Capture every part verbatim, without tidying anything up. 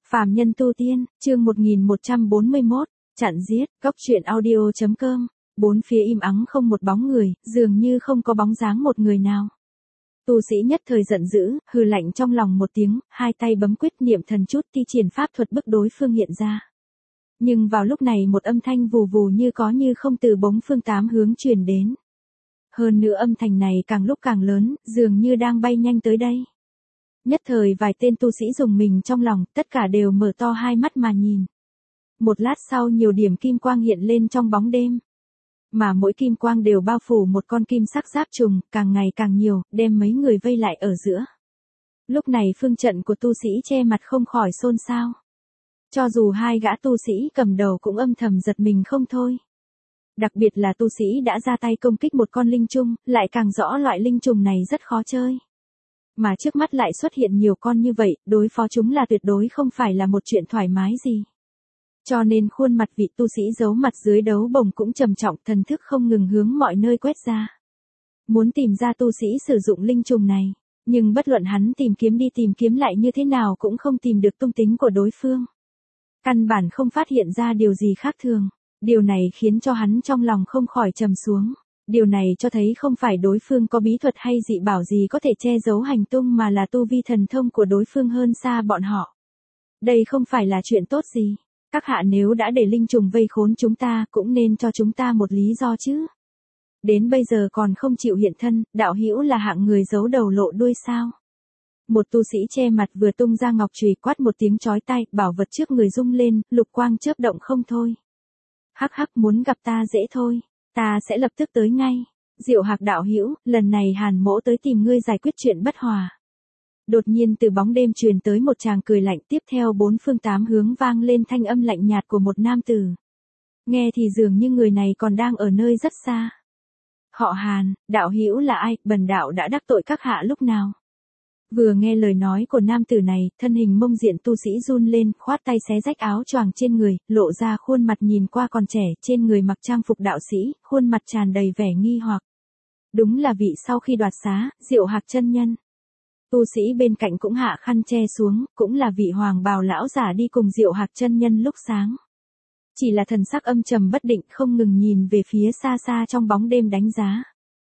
Phàm nhân tu tiên, chương một nghìn một trăm bốn mươi mốt, chặn giết, cóc truyện audio chấm com. Bốn phía im ắng không một bóng người, dường như không có bóng dáng một người nào. Tu sĩ nhất thời giận dữ, hừ lạnh trong lòng một tiếng, hai tay bấm quyết niệm thần chút thi triển pháp thuật bức đối phương hiện ra. Nhưng vào lúc này một âm thanh vù vù như có như không từ bốn phương tám hướng truyền đến. Hơn nữa âm thanh này càng lúc càng lớn, dường như đang bay nhanh tới đây. Nhất thời vài tên tu sĩ dùng mình trong lòng, tất cả đều mở to hai mắt mà nhìn. Một lát sau nhiều điểm kim quang hiện lên trong bóng đêm. Mà mỗi kim quang đều bao phủ một con kim sắc giáp trùng, càng ngày càng nhiều, đem mấy người vây lại ở giữa. Lúc này phương trận của tu sĩ che mặt không khỏi xôn xao. Cho dù hai gã tu sĩ cầm đầu cũng âm thầm giật mình không thôi. Đặc biệt là tu sĩ đã ra tay công kích một con linh trùng, lại càng rõ loại linh trùng này rất khó chơi. Mà trước mắt lại xuất hiện nhiều con như vậy, đối phó chúng là tuyệt đối không phải là một chuyện thoải mái gì. Cho nên khuôn mặt vị tu sĩ giấu mặt dưới đấu bồng cũng trầm trọng, thần thức không ngừng hướng mọi nơi quét ra. Muốn tìm ra tu sĩ sử dụng linh trùng này, nhưng bất luận hắn tìm kiếm đi tìm kiếm lại như thế nào cũng không tìm được tung tích của đối phương. Căn bản không phát hiện ra điều gì khác thường, điều này khiến cho hắn trong lòng không khỏi trầm xuống. Điều này cho thấy không phải đối phương có bí thuật hay dị bảo gì có thể che giấu hành tung mà là tu vi thần thông của đối phương hơn xa bọn họ. Đây không phải là chuyện tốt gì. Các hạ nếu đã để linh trùng vây khốn chúng ta cũng nên cho chúng ta một lý do chứ. Đến bây giờ còn không chịu hiện thân, đạo hữu là hạng người giấu đầu lộ đuôi sao. Một tu sĩ che mặt vừa tung ra ngọc chùy quát một tiếng chói tai, bảo vật trước người rung lên, lục quang chớp động không thôi. Hắc hắc, muốn gặp ta dễ thôi. Ta sẽ lập tức tới ngay. Diệu Hạc đạo hữu, lần này Hàn Mỗ tới tìm ngươi giải quyết chuyện bất hòa. Đột nhiên từ bóng đêm truyền tới một tràng cười lạnh, tiếp theo bốn phương tám hướng vang lên thanh âm lạnh nhạt của một nam tử. Nghe thì dường như người này còn đang ở nơi rất xa. Họ Hàn, đạo hữu là ai, bần đạo đã đắc tội các hạ lúc nào? Vừa nghe lời nói của nam tử này, thân hình mông diện tu sĩ run lên, khoát tay xé rách áo choàng trên người, lộ ra khuôn mặt nhìn qua còn trẻ, trên người mặc trang phục đạo sĩ, khuôn mặt tràn đầy vẻ nghi hoặc. Đúng là vị sau khi đoạt xá, Diệu Hạc chân nhân. Tu sĩ bên cạnh cũng hạ khăn che xuống, cũng là vị hoàng bào lão giả đi cùng Diệu Hạc chân nhân lúc sáng. Chỉ là thần sắc âm trầm bất định, không ngừng nhìn về phía xa xa trong bóng đêm đánh giá.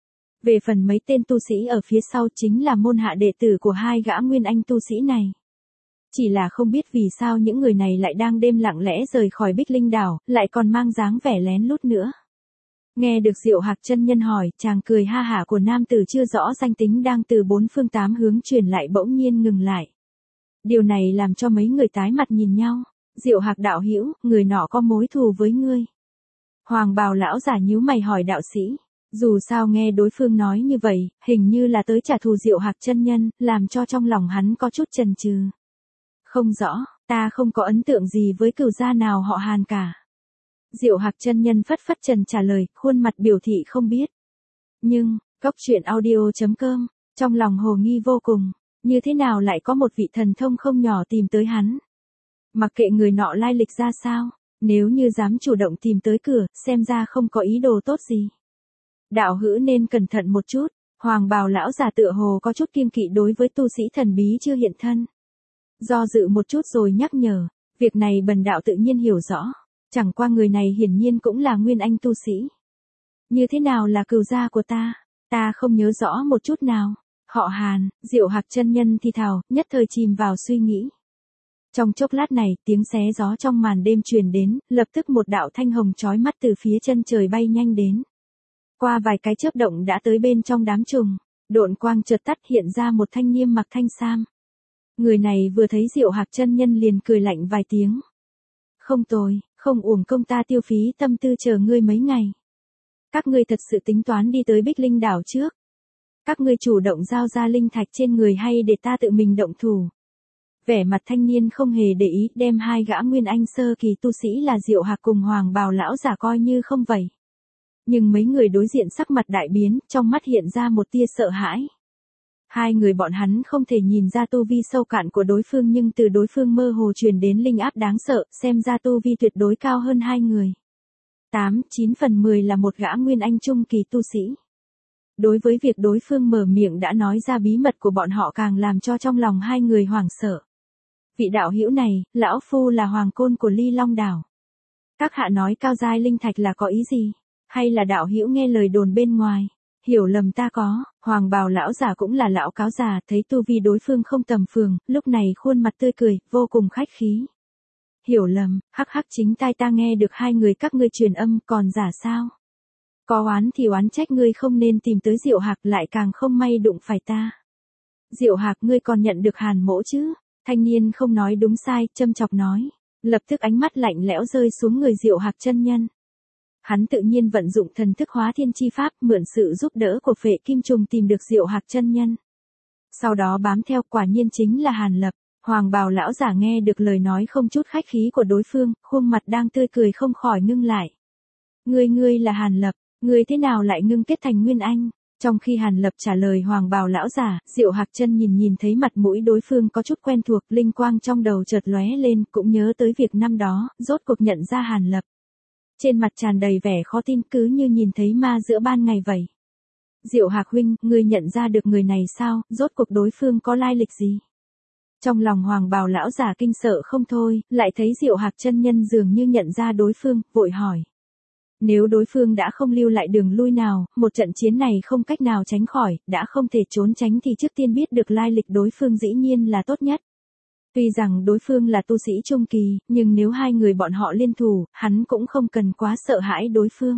Về phần mấy tên tu sĩ ở phía sau chính là môn hạ đệ tử của hai gã nguyên anh tu sĩ này. Chỉ là không biết vì sao những người này lại đang đêm lặng lẽ rời khỏi Bích Linh đảo, lại còn mang dáng vẻ lén lút nữa. Nghe được Diệu Hạc chân nhân hỏi, chàng cười ha hả của nam tử chưa rõ danh tính đang từ bốn phương tám hướng truyền lại bỗng nhiên ngừng lại. Điều này làm cho mấy người tái mặt nhìn nhau. Diệu Hạc đạo hữu, người nọ có mối thù với ngươi. Hoàng bào lão giả nhíu mày hỏi đạo sĩ. Dù sao nghe đối phương nói như vậy, hình như là tới trả thù Diệu Hạc chân nhân, làm cho trong lòng hắn có chút chần chừ. Không rõ, ta không có ấn tượng gì với cửu gia nào họ Hàn cả. Diệu Hạc chân nhân phất phất trần trả lời, khuôn mặt biểu thị không biết. Nhưng, cóc truyện audio chấm com, trong lòng hồ nghi vô cùng, như thế nào lại có một vị thần thông không nhỏ tìm tới hắn. Mặc kệ người nọ lai lịch ra sao, nếu như dám chủ động tìm tới cửa, xem ra không có ý đồ tốt gì. Đạo hữu nên cẩn thận một chút, hoàng bào lão già tựa hồ có chút kiêng kỵ đối với tu sĩ thần bí chưa hiện thân. Do dự một chút rồi nhắc nhở, việc này bần đạo tự nhiên hiểu rõ, chẳng qua người này hiển nhiên cũng là nguyên anh tu sĩ. Như thế nào là cừu gia của ta, ta không nhớ rõ một chút nào. Họ Hàn, Diệu Hạc chân nhân thi thào, nhất thời chìm vào suy nghĩ. Trong chốc lát này, tiếng xé gió trong màn đêm truyền đến, lập tức một đạo thanh hồng chói mắt từ phía chân trời bay nhanh đến. Qua vài cái chớp động đã tới bên trong đám trùng, độn quang chợt tắt hiện ra một thanh niên mặc thanh sam. Người này vừa thấy Diệu Hạc chân nhân liền cười lạnh vài tiếng. Không tồi, không uổng công ta tiêu phí tâm tư chờ ngươi mấy ngày. Các ngươi thật sự tính toán đi tới Bích Linh đảo trước. Các ngươi chủ động giao ra linh thạch trên người hay để ta tự mình động thủ. Vẻ mặt thanh niên không hề để ý, đem hai gã nguyên anh sơ kỳ tu sĩ là Diệu Hạc cùng hoàng bào lão giả coi như không vậy. Nhưng mấy người đối diện sắc mặt đại biến, trong mắt hiện ra một tia sợ hãi. Hai người bọn hắn không thể nhìn ra tu vi sâu cạn của đối phương, nhưng từ đối phương mơ hồ truyền đến linh áp đáng sợ, xem ra tu vi tuyệt đối cao hơn hai người. Tám, chín phần mười là một gã nguyên anh trung kỳ tu sĩ. Đối với việc đối phương mở miệng đã nói ra bí mật của bọn họ càng làm cho trong lòng hai người hoảng sợ. Vị đạo hữu này, lão phu là hoàng côn của Ly Long đảo. Các hạ nói cao giai linh thạch là có ý gì? Hay là đạo hữu nghe lời đồn bên ngoài? Hiểu lầm ta có, hoàng bào lão giả cũng là lão cáo già, thấy tu vi đối phương không tầm phường, lúc này khuôn mặt tươi cười, vô cùng khách khí. Hiểu lầm, hắc hắc chính tai ta nghe được hai người các ngươi truyền âm, còn giả sao? Có oán thì oán trách ngươi không nên tìm tới Diệu Hạc, lại càng không may đụng phải ta. Diệu Hạc, ngươi còn nhận được Hàn Mỗ chứ? Thanh niên không nói đúng sai, châm chọc nói. Lập tức ánh mắt lạnh lẽo rơi xuống người Diệu Hạc chân nhân. Hắn tự nhiên vận dụng thần thức hóa thiên chi pháp, mượn sự giúp đỡ của Phệ Kim Trùng tìm được Diệu Hạc chân nhân. Sau đó bám theo, quả nhiên chính là Hàn Lập. Hoàng bào lão giả nghe được lời nói không chút khách khí của đối phương, khuôn mặt đang tươi cười không khỏi ngưng lại. Ngươi ngươi là Hàn Lập, ngươi thế nào lại ngưng kết thành Nguyên Anh? Trong khi Hàn Lập trả lời hoàng bào lão giả, Diệu Hạc chân nhìn nhìn thấy mặt mũi đối phương có chút quen thuộc, linh quang trong đầu chợt lóe lên, cũng nhớ tới việc năm đó, rốt cuộc nhận ra Hàn Lập. Trên mặt tràn đầy vẻ khó tin, cứ như nhìn thấy ma giữa ban ngày vậy. Diệu Hạc huynh, ngươi nhận ra được người này sao, rốt cuộc đối phương có lai lịch gì? Trong lòng hoàng bào lão giả kinh sợ không thôi, lại thấy Diệu Hạc chân nhân dường như nhận ra đối phương, vội hỏi. Nếu đối phương đã không lưu lại đường lui nào, một trận chiến này không cách nào tránh khỏi, đã không thể trốn tránh thì trước tiên biết được lai lịch đối phương dĩ nhiên là tốt nhất. Tuy rằng đối phương là tu sĩ trung kỳ, nhưng nếu hai người bọn họ liên thủ, hắn cũng không cần quá sợ hãi đối phương.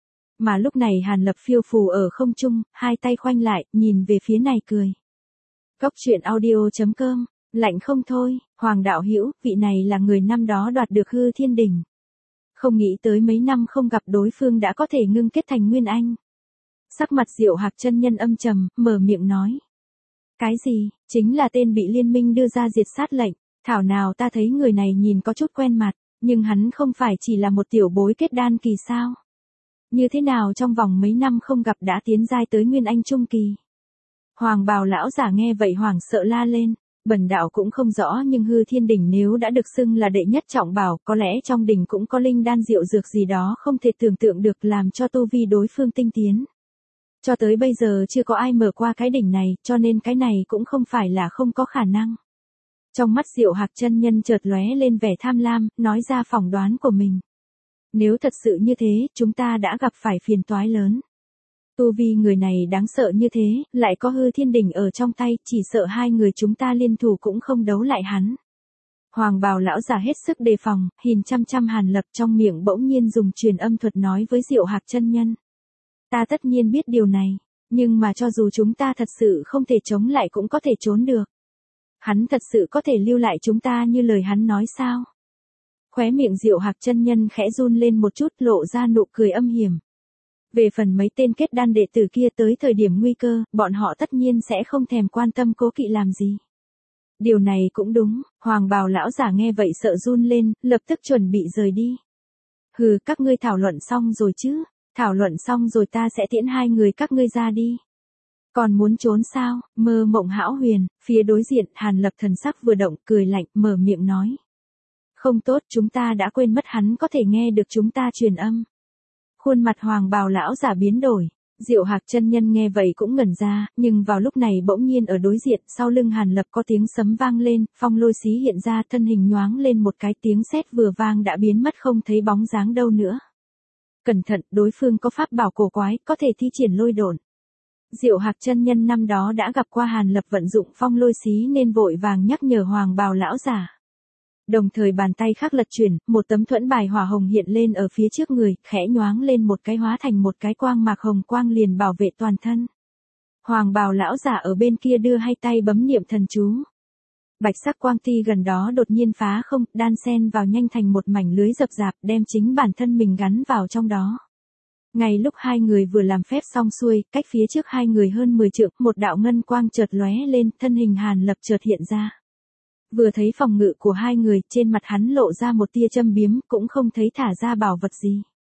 Mà lúc này Hàn Lập phiêu phù ở không trung, hai tay khoanh lại, nhìn về phía này cười. Cốc truyện audio chấm com, lạnh không thôi, Hoàng đạo hữu, vị này là người năm đó đoạt được hư thiên đỉnh. Không nghĩ tới mấy năm không gặp đối phương đã có thể ngưng kết thành Nguyên Anh. Sắc mặt Diệu Hạc chân nhân âm trầm, mở miệng nói. Cái gì, chính là tên bị liên minh đưa ra diệt sát lệnh, thảo nào ta thấy người này nhìn có chút quen mặt, nhưng hắn không phải chỉ là một tiểu bối kết đan kỳ sao? Như thế nào trong vòng mấy năm không gặp đã tiến giai tới Nguyên Anh trung kỳ? Hoàng bào lão giả nghe vậy hoảng sợ la lên. Bần đạo cũng không rõ, nhưng hư thiên đỉnh nếu đã được xưng là đệ nhất trọng bảo, có lẽ trong đỉnh cũng có linh đan diệu dược gì đó không thể tưởng tượng được làm cho tu vi đối phương tinh tiến. Cho tới bây giờ chưa có ai mở qua cái đỉnh này, cho nên cái này cũng không phải là không có khả năng. Trong mắt Diệu Hạc chân nhân chợt lóe lên vẻ tham lam, nói ra phỏng đoán của mình. Nếu thật sự như thế, chúng ta đã gặp phải phiền toái lớn. Tu vi người này đáng sợ như thế, lại có hư thiên đỉnh ở trong tay, chỉ sợ hai người chúng ta liên thủ cũng không đấu lại hắn. Hoàng bào lão giả hết sức đề phòng, nhìn chăm chăm Hàn Lập, trong miệng bỗng nhiên dùng truyền âm thuật nói với Diệu Hạc chân nhân. Ta tất nhiên biết điều này, nhưng mà cho dù chúng ta thật sự không thể chống lại cũng có thể trốn được. Hắn thật sự có thể lưu lại chúng ta như lời hắn nói sao? Khóe miệng Diệu Hạc chân nhân khẽ run lên một chút, lộ ra nụ cười âm hiểm. Về phần mấy tên kết đan đệ tử kia, tới thời điểm nguy cơ, bọn họ tất nhiên sẽ không thèm quan tâm cố kỵ làm gì. Điều này cũng đúng, hoàng bào lão giả nghe vậy sợ run lên, lập tức chuẩn bị rời đi. Hừ, các ngươi thảo luận xong rồi chứ, thảo luận xong rồi ta sẽ tiễn hai người các ngươi ra đi. Còn muốn trốn sao, mơ mộng hão huyền, phía đối diện, Hàn Lập thần sắc vừa động, cười lạnh, mở miệng nói. Không tốt, chúng ta đã quên mất hắn có thể nghe được chúng ta truyền âm. Khuôn mặt hoàng bào lão giả biến đổi, Diệu Hạc chân nhân nghe vậy cũng ngẩn ra, nhưng vào lúc này bỗng nhiên ở đối diện, sau lưng Hàn Lập có tiếng sấm vang lên, phong lôi xí hiện ra, thân hình nhoáng lên một cái, tiếng sét vừa vang đã biến mất không thấy bóng dáng đâu nữa. Cẩn thận, đối phương có pháp bảo cổ quái, có thể thi triển lôi độn. Diệu Hạc chân nhân năm đó đã gặp qua Hàn Lập vận dụng phong lôi xí nên vội vàng nhắc nhở hoàng bào lão giả. Đồng thời bàn tay khác lật chuyển, một tấm thuẫn bài hỏa hồng hiện lên ở phía trước người, khẽ nhoáng lên một cái hóa thành một cái quang mạc hồng quang liền bảo vệ toàn thân. Hoàng bào lão giả ở bên kia đưa hai tay bấm niệm thần chú. Bạch sắc quang ti gần đó đột nhiên phá không, đan xen vào nhanh thành một mảnh lưới rập rạp, đem chính bản thân mình gắn vào trong đó. Ngay lúc hai người vừa làm phép xong xuôi, cách phía trước hai người hơn mười trượng, một đạo ngân quang chợt lóe lên, thân hình Hàn Lập chợt hiện ra. Vừa thấy phòng ngự của hai người, trên mặt hắn lộ ra một tia châm biếm, cũng không thấy thả ra bảo vật gì.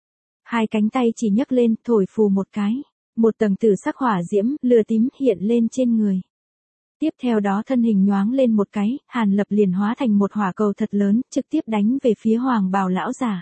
Hai cánh tay chỉ nhấc lên, thổi phù một cái, một tầng tử sắc hỏa diễm, lửa tím hiện lên trên người. Tiếp theo đó thân hình nhoáng lên một cái, Hàn Lập liền hóa thành một hỏa cầu thật lớn, trực tiếp đánh về phía hoàng bào lão giả.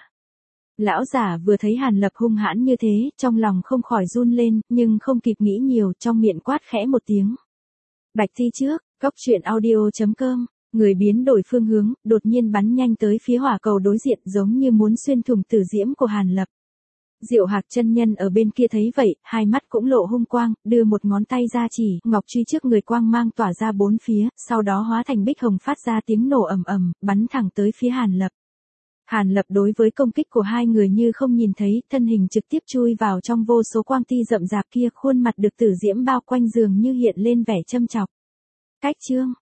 Lão giả vừa thấy Hàn Lập hung hãn như thế, trong lòng không khỏi run lên, nhưng không kịp nghĩ nhiều, trong miệng quát khẽ một tiếng. Bạch thi trước, cốc truyện audio chấm com Người biến đổi phương hướng, đột nhiên bắn nhanh tới phía hỏa cầu đối diện giống như muốn xuyên thủng tử diễm của Hàn Lập. Diệu Hạc chân nhân ở bên kia thấy vậy, hai mắt cũng lộ hung quang, đưa một ngón tay ra chỉ, ngọc truy trước người quang mang tỏa ra bốn phía, sau đó hóa thành bích hồng phát ra tiếng nổ ầm ầm, bắn thẳng tới phía Hàn Lập. Hàn Lập đối với công kích của hai người như không nhìn thấy, thân hình trực tiếp chui vào trong vô số quang ti rậm rạp kia, khuôn mặt được tử diễm bao quanh dường như hiện lên vẻ châm chọc. Cách chương